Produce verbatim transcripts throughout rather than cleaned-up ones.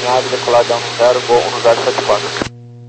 alinhado, decoladão no zero, voo no zero sete quatro.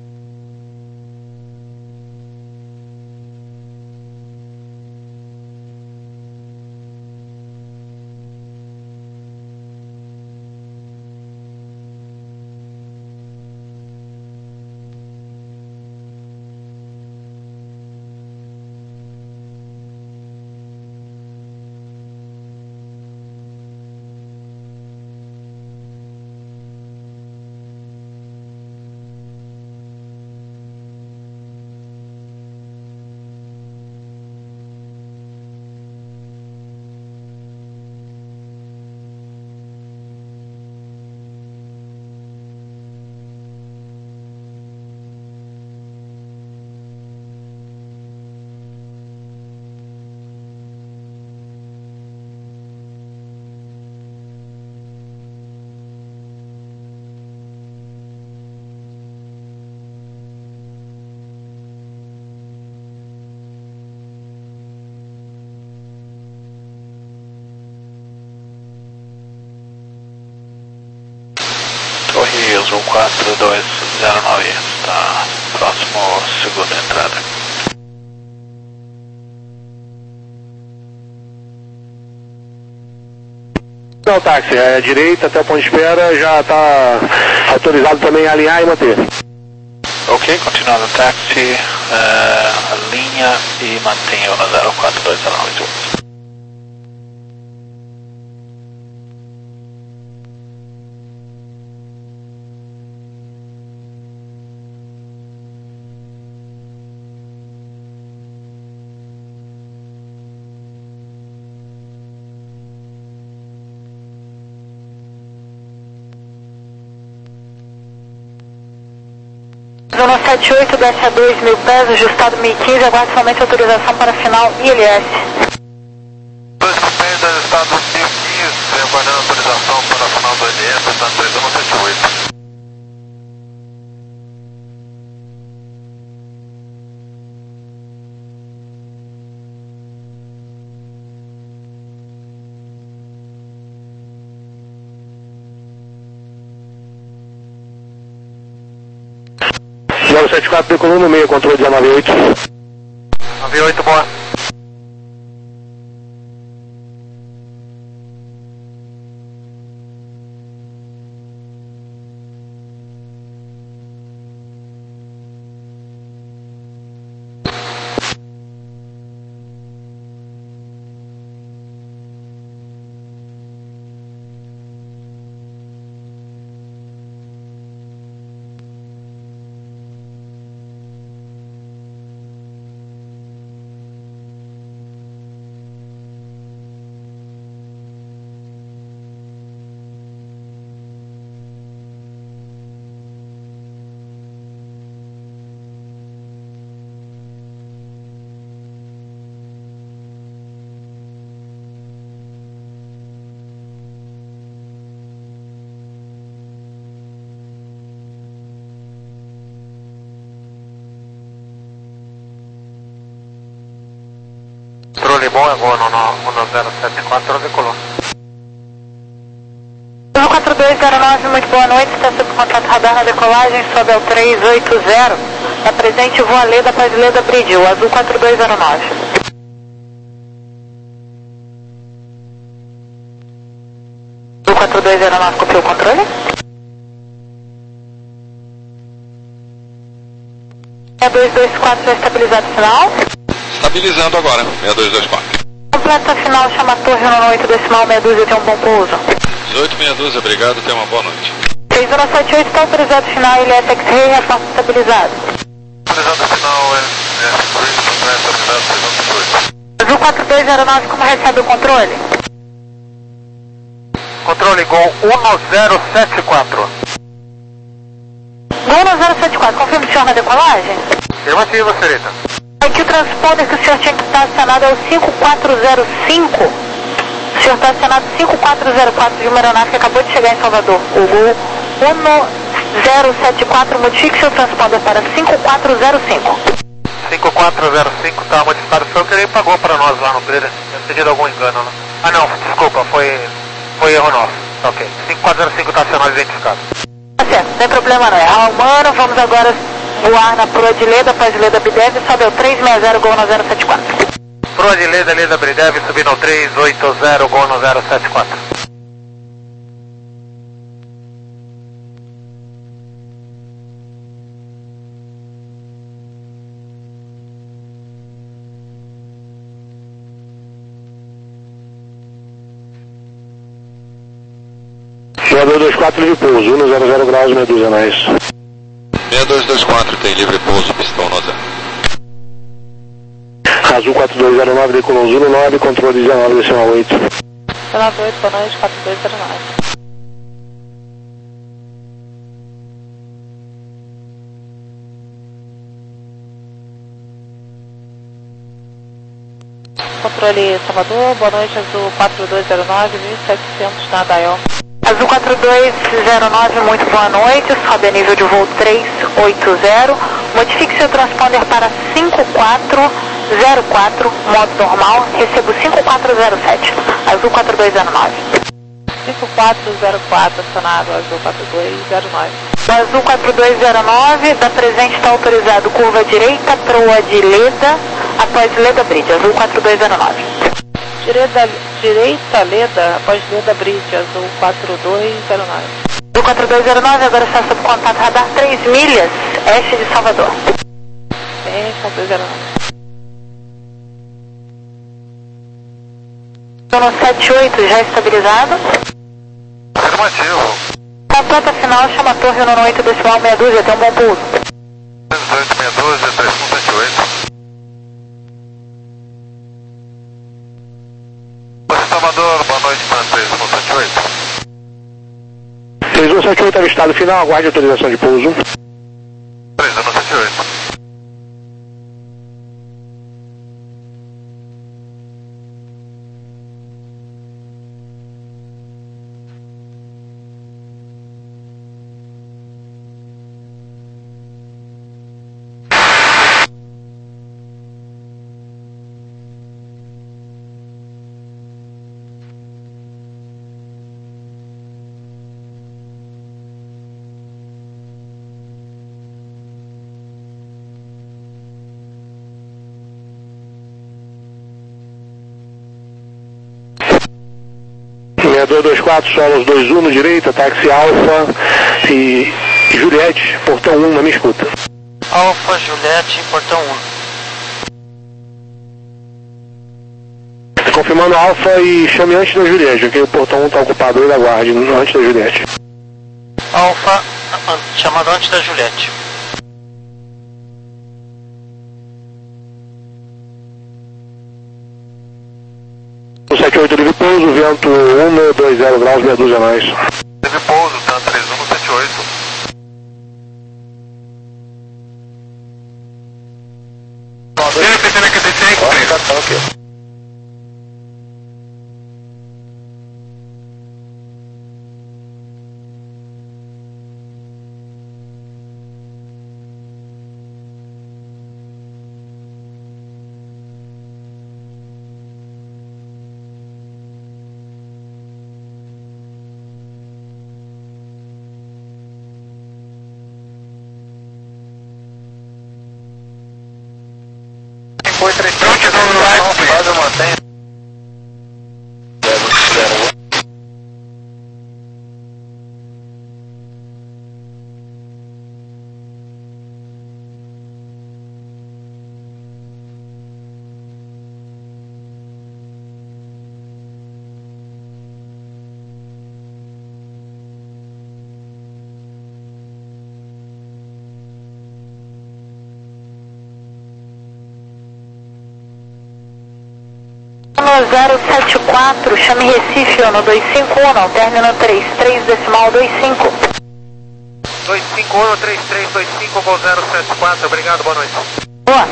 Torre Azul quatro dois zero nove, está próximo à segunda entrada. Não, táxi, é direita até o ponto de espera, já está autorizado também a alinhar e manter. Ok, continuando o táxi, uh, alinha e mantenha o zero quatro dois zero nove. Zona sete oito, desce a dois mil pés, ajustado mil e quinze, aguarde somente autorização para final I L S. dois mil pés, ajustado mil e quinze, aguardando autorização para final do I L S, está três zona sete oito. zero sete quatro, decolou no meio, controle de nove oito. nove oito, boa. Controle bom, é bom, no zero sete quatro, decolou. zero quatro dois zero nove, muito boa noite, está sob contrato radar na decolagem, sobe ao três oito zero, é presente voo Aleda para Leda Bridge, o azul quatro dois zero nove. Azul quatro dois zero nove, copiou o controle? seis dois dois quatro, já estabilizado final. Estabilizando agora, seis dois dois quatro. Completa final, chama a torre no oito decimal, meia dúzia, tem um bom pouso. dezoito meia dúzia, obrigado, tenha uma boa noite. seis zero sete oito, está autorizado final, L S X-Ray, reforço estabilizado. Autorizado final, L S X-Ray, autorizado seis zero sete oito. Azul quatro dois zero nove, como recebe o controle? Controle Gol um zero sete quatro. Gol um zero sete quatro, confirma o senhor na decolagem? Afirmativo, senhorita. Aqui o transponder que o senhor tinha que estar acionado é o cinco quatro zero cinco. O senhor está acionado cinco quatro zero quatro de uma aeronave que acabou de chegar em Salvador. O Gol um zero sete quatro, modifique seu transponder para cinco quatro zero cinco. cinco quatro zero cinco está modificado, foi o que ele pagou para nós lá no Breda. Deve ter tido algum engano, né? Ah não, desculpa, foi, foi erro nosso. Tá ok. cinco quatro zero cinco está acionado e identificado. Tá certo, não tem problema não. É Almano, vamos agora voar na proa de Leda, após Leda Bidev, sobe ao três seis zero, Gol no zero sete quatro. Proa de Leda, Leda Bridev, subindo ao três oito zero, Gol no zero sete quatro. seis dois dois quatro, livre pouso, um zero zero graus, meia dúzia nós. seis dois dois quatro tem livre pouso, pistão no zero. Azul quatro dois zero nove, decolou Zulu nove, controle dezenove, decimal oito. dezenove oito, boa noite, quatro dois zero nove. Controle Salvador, boa noite, Azul quatro dois zero nove, mil e setecentos na Dial. Azul quatro dois zero nove, muito boa noite, sobe a nível de voo três oito zero, modifique seu transponder para cinco quatro zero quatro, modo normal, recebo cinco quatro zero sete, Azul quatro dois zero nove. cinco quatro zero quatro, acionado, Azul quatro dois zero nove. Azul quatro dois zero nove, da presente está autorizado curva direita, proa de Leda, após Leda Bridge, Azul quatro dois zero nove. Direita, direita Leda, após Leda Bridge, Azul quatro dois zero nove. Azul quatro dois zero nove, agora está sob contato radar três milhas, oeste de Salvador. Sim, quatro dois zero nove. No sete oito, já estabilizado. Afirmativo. A planta final chama a torre no oito decimal meia dúzia, tem um bom pouso. dezoito meia dúzia, três um sete oito. Salvador, boa noite para três um sete oito. três um sete oito, avistado final, aguarde autorização de pouso. três um sete oito. seis dois dois quatro, solos dois um no direita, táxi Alfa e Juliette, portão um na minha escuta. Alfa, Juliette, portão um. Confirmando Alfa e chame antes da Juliette, ok? O portão um está ocupado, ele aguarde antes da Juliette. Alfa, chamado antes da Juliette. sete oito, livre pouso, vento um dois zero graus, meia dúzia mais. Livre pouso, tá três um sete oito. Ok. Foi três três faz a mantenha. No zero sete quatro, chame Recife no dois cinco um, alterne no três três decimal dois cinco. dois cinco um, três três dois cinco, Gol zero sete quatro, obrigado, boa noite. Boa.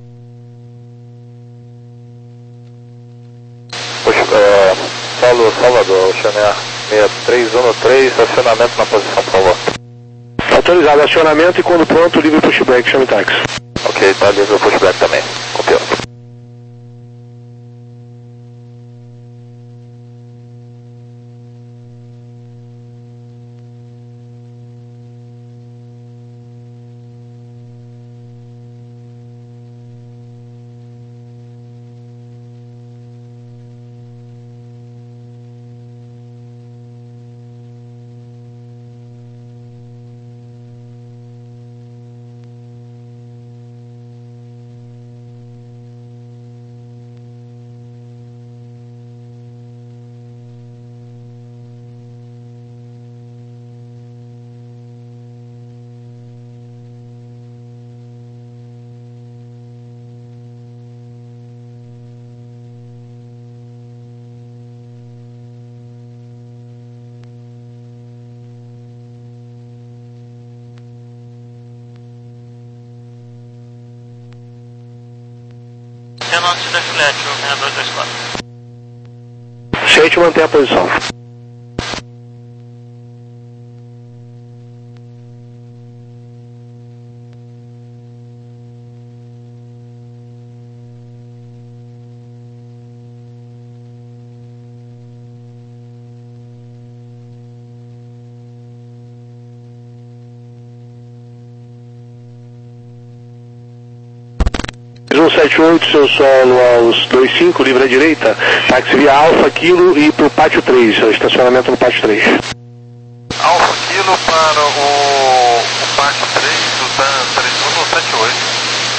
Puxa, é, Paulo Salvador, Oceanear seis três um três, acionamento na posição, por favor. Autorizado, acionamento e quando pronto, livre pushback, chame táxi. Ok, tá livre o pushback também, confio. táxi reflete o seis dois dois quatro. Sete, mantém a posição. um sete oito, seu solo aos dois cinco, livre à direita, táxi via Alfa Kilo e para o pátio três, estacionamento no pátio três. Alfa Kilo para o, o pátio três do Dan três um sete oito.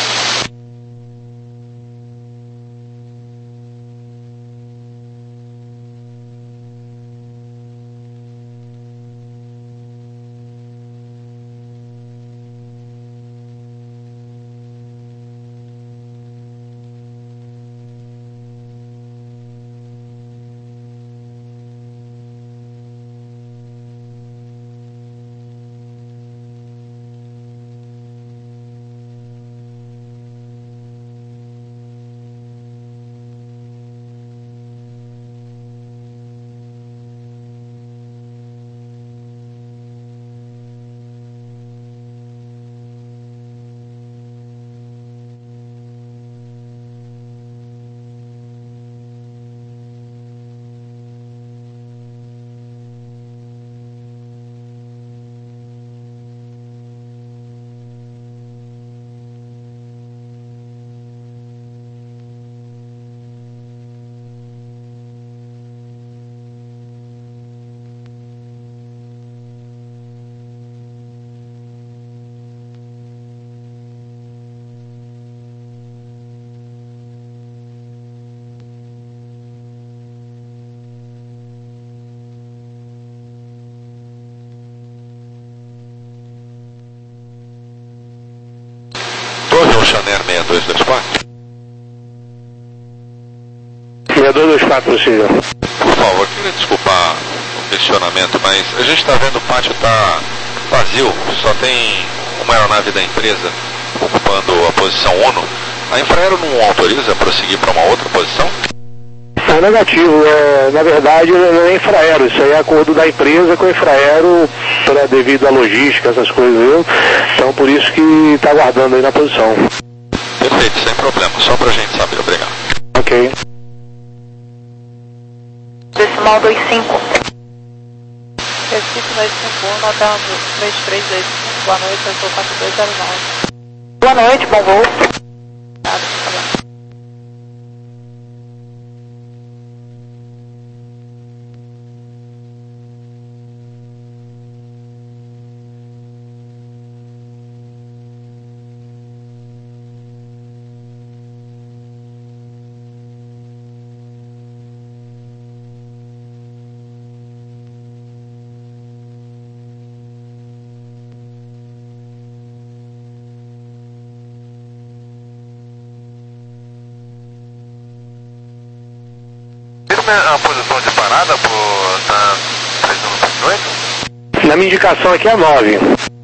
Oceanair seis dois dois quatro. seis dois dois quatro, possível. Por favor, queria desculpar o questionamento, mas a gente está vendo o pátio tá vazio, só tem uma aeronave da empresa ocupando a posição ONU. A Infraero não autoriza prosseguir para uma outra posição? É negativo, é, na verdade não é Infraero, isso aí é acordo da empresa com a Infraero pra, devido à logística, essas coisas, viu? Então por isso que está aguardando aí na posição. Perfeito, sem problema, só pra gente saber, obrigado. Ok. Decimal dois cinco. Recife dois cinco um, hotel três três dois cinco, boa noite, eu sou quatro dois zero nove. Boa noite, bom voo. Nada, tá bom. A posição de parada por Dan três um sete oito? Na minha indicação aqui é nove.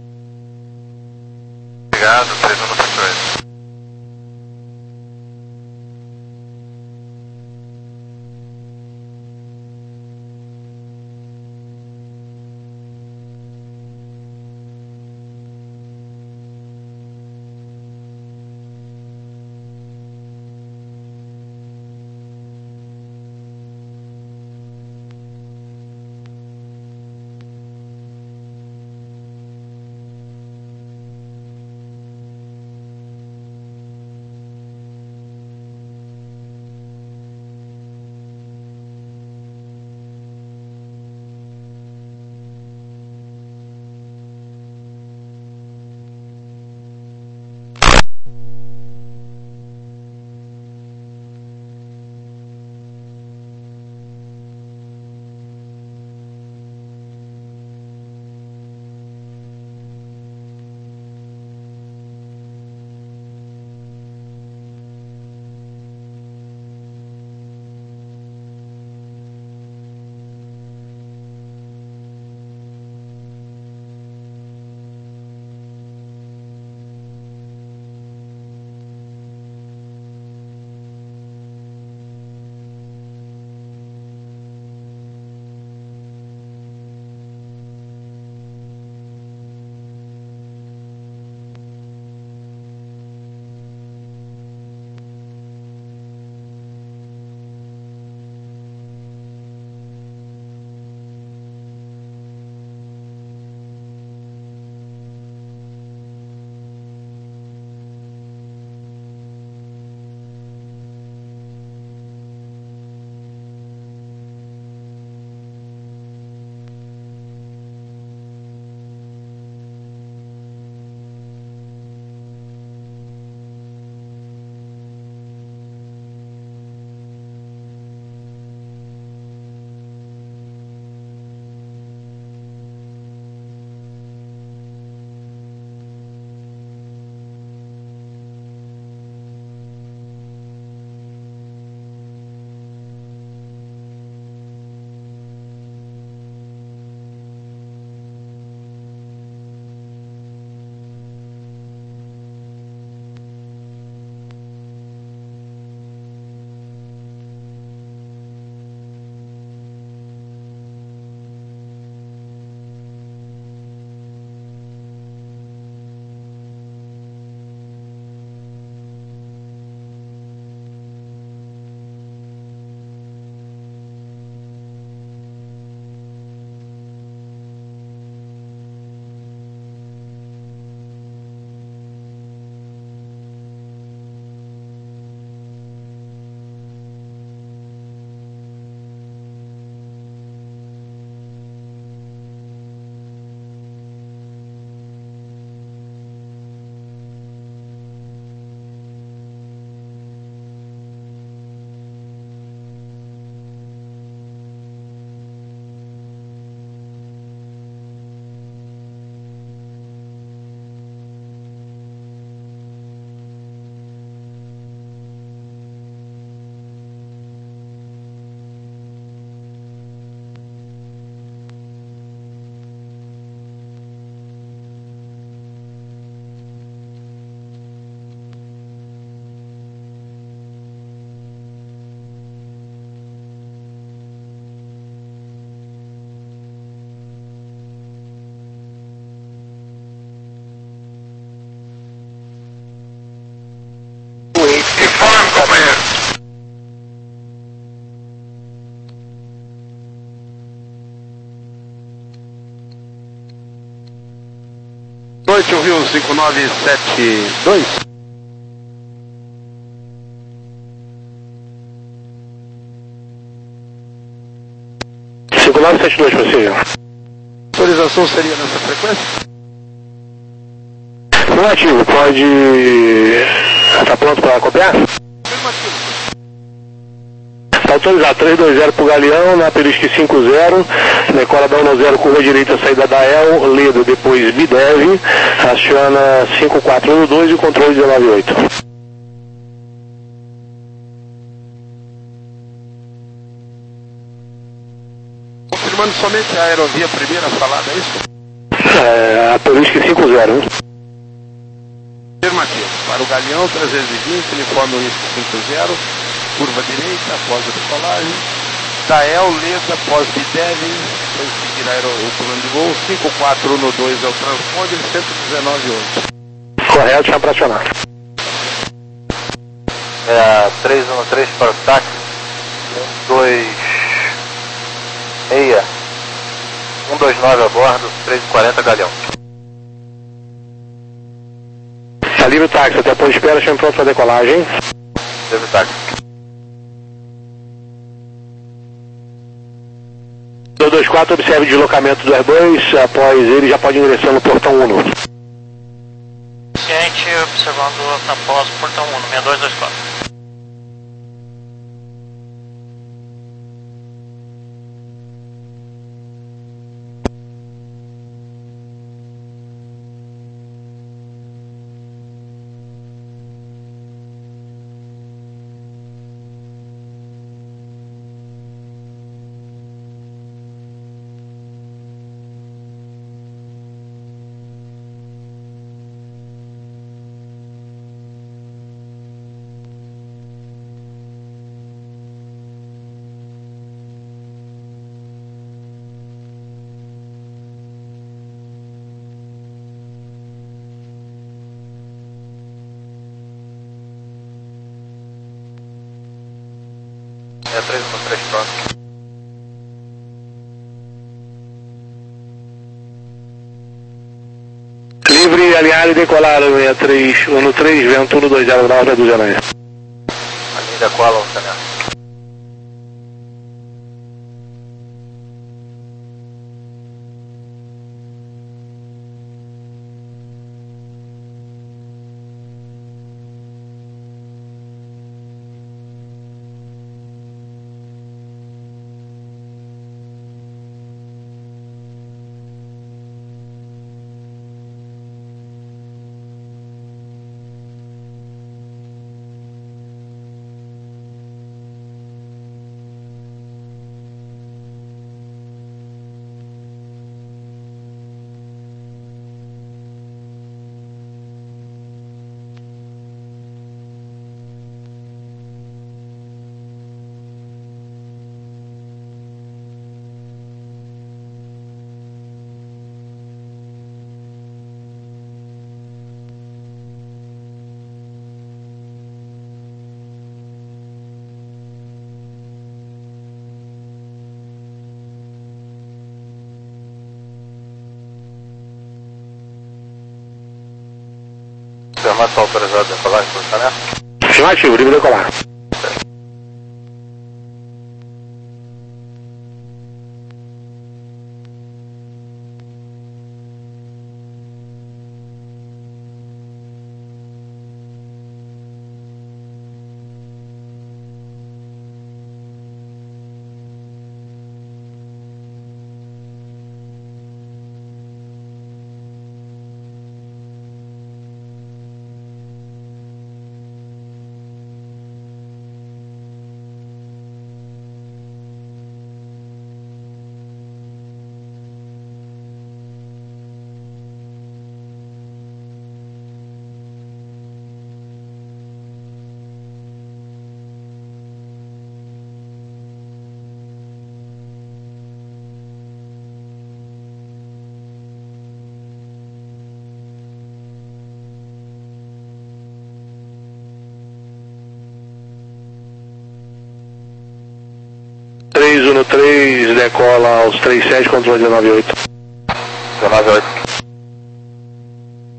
Obrigado, três um sete oito. noite, ouviu cinco nove sete dois. cinco nove sete dois, possível. Autorização seria nessa frequência? Negativo, pode... Está pronto para copiar? Afirmativo. Está autorizado, três dois zero para o Galeão, na Perisque cinco zero, decola da um zero, curva direita, saída da El, Leda, depois Bidev, aciona cinco quatro um dois e o controle dezenove oito. Confirmando somente a aerovia primeira falada, é isso? É, a Perisque cinco zero. Afirmativo. Para o Galeão, trezentos e vinte, uniforme uísque cinco zero, curva direita, após a decolagem. Dael, Leda, pós-Bidev, para seguir aero, o plano de voo, cinco quatro um dois é o transponder, cento e dezenove oito. Correto, chama para acionar. É a três um três para o táxi, um dois seis, um dois nove a bordo, três e quarenta Galeão. Tá livre o táxi, até por espera, chama pronto para decolagem. Livre o táxi. dois dois quatro, observe o deslocamento do R dois, após ele já pode ingressar no portão um. Ciente, observando após portão um, seis dois dois quatro. É três um três pronto. Livre, alinhar e decolar o seis três um três, vento um dois zero graus, reduz a aranha. A linha decola, Oceané. Está autorizado a decolar, Oceané? Afirmativo, livre decolar. três um três, decola aos três sete, controle dezenove oito. dezenove oito.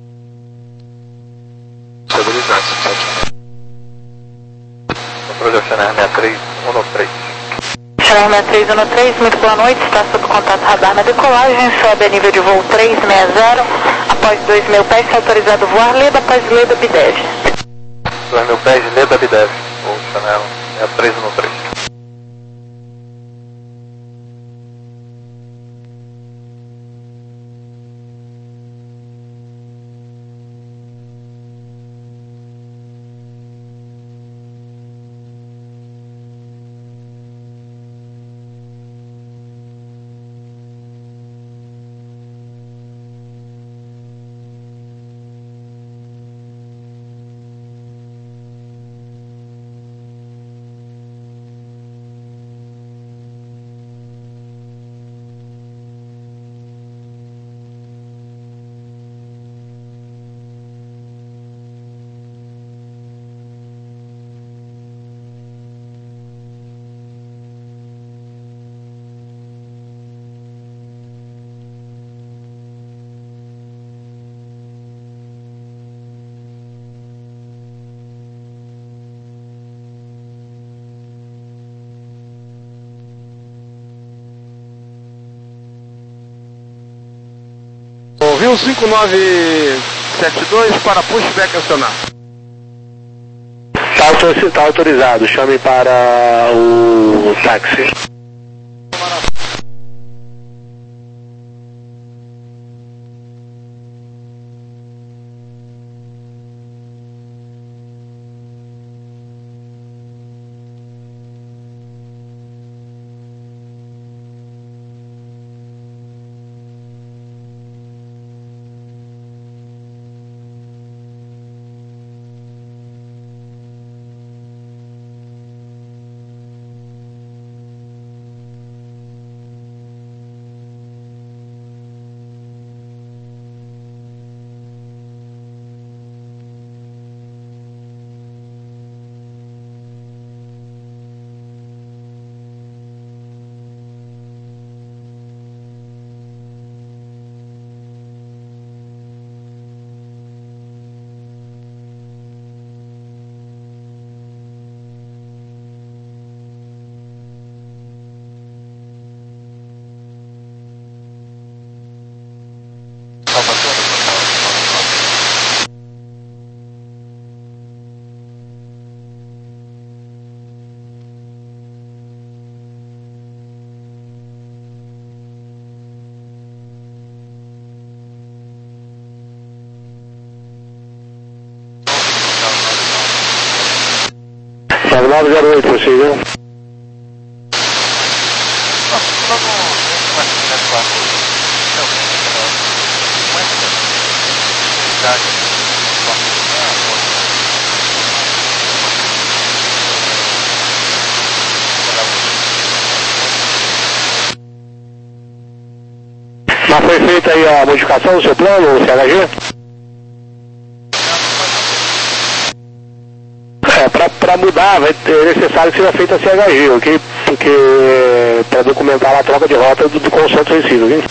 três um três, muito boa noite, está sob contato radar na decolagem, sobe a nível de voo trezentos e sessenta, após dois mil pés, está autorizado voar, Leda, após Leda, Bidev. dois mil pés, Leda, Bidev, voo Chanel, é três um três. Ouviu cinco nove sete dois para pushback acionar. Tá, autor- tá autorizado, chame para o táxi. nove zero oito, possível. Mas foi feita aí a modificação do seu plano, o C H G? É, para mudar, vai ter, é necessário que seja feita a C H G, ok? Porque para documentar a troca de rota do, do consenso vencido, ok?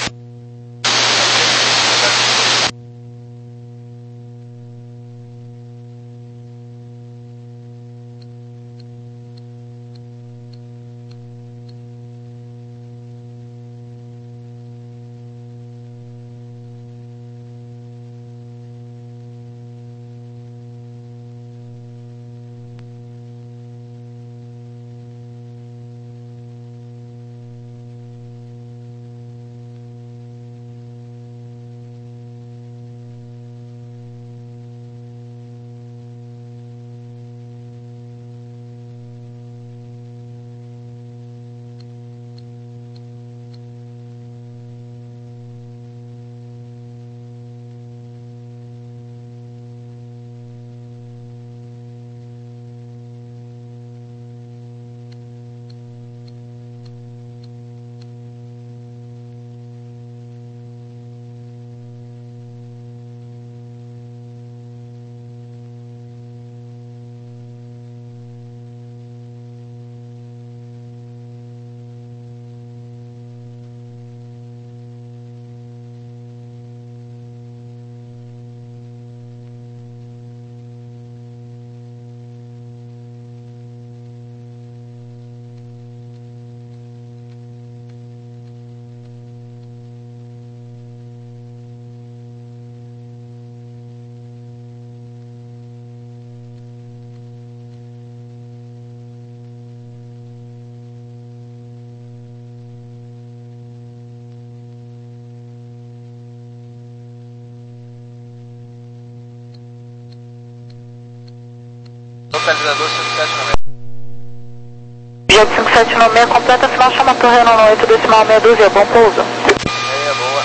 Localizador cinco sete nove seis. Jet cinco sete nove seis, completa final, chama a torre Renan oito, decimal meia dúzia, bom pouso. Meia, boa.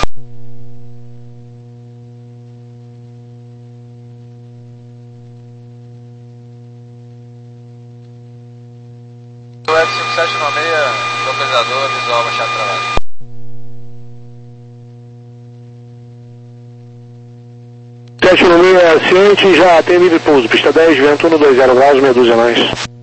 O F cinco sete nove seis, localizador, visual, baixado travado. sete nove seis ciente, já tem livre pouso, pista dez, vento um dois zero graus, meia dúzia mais.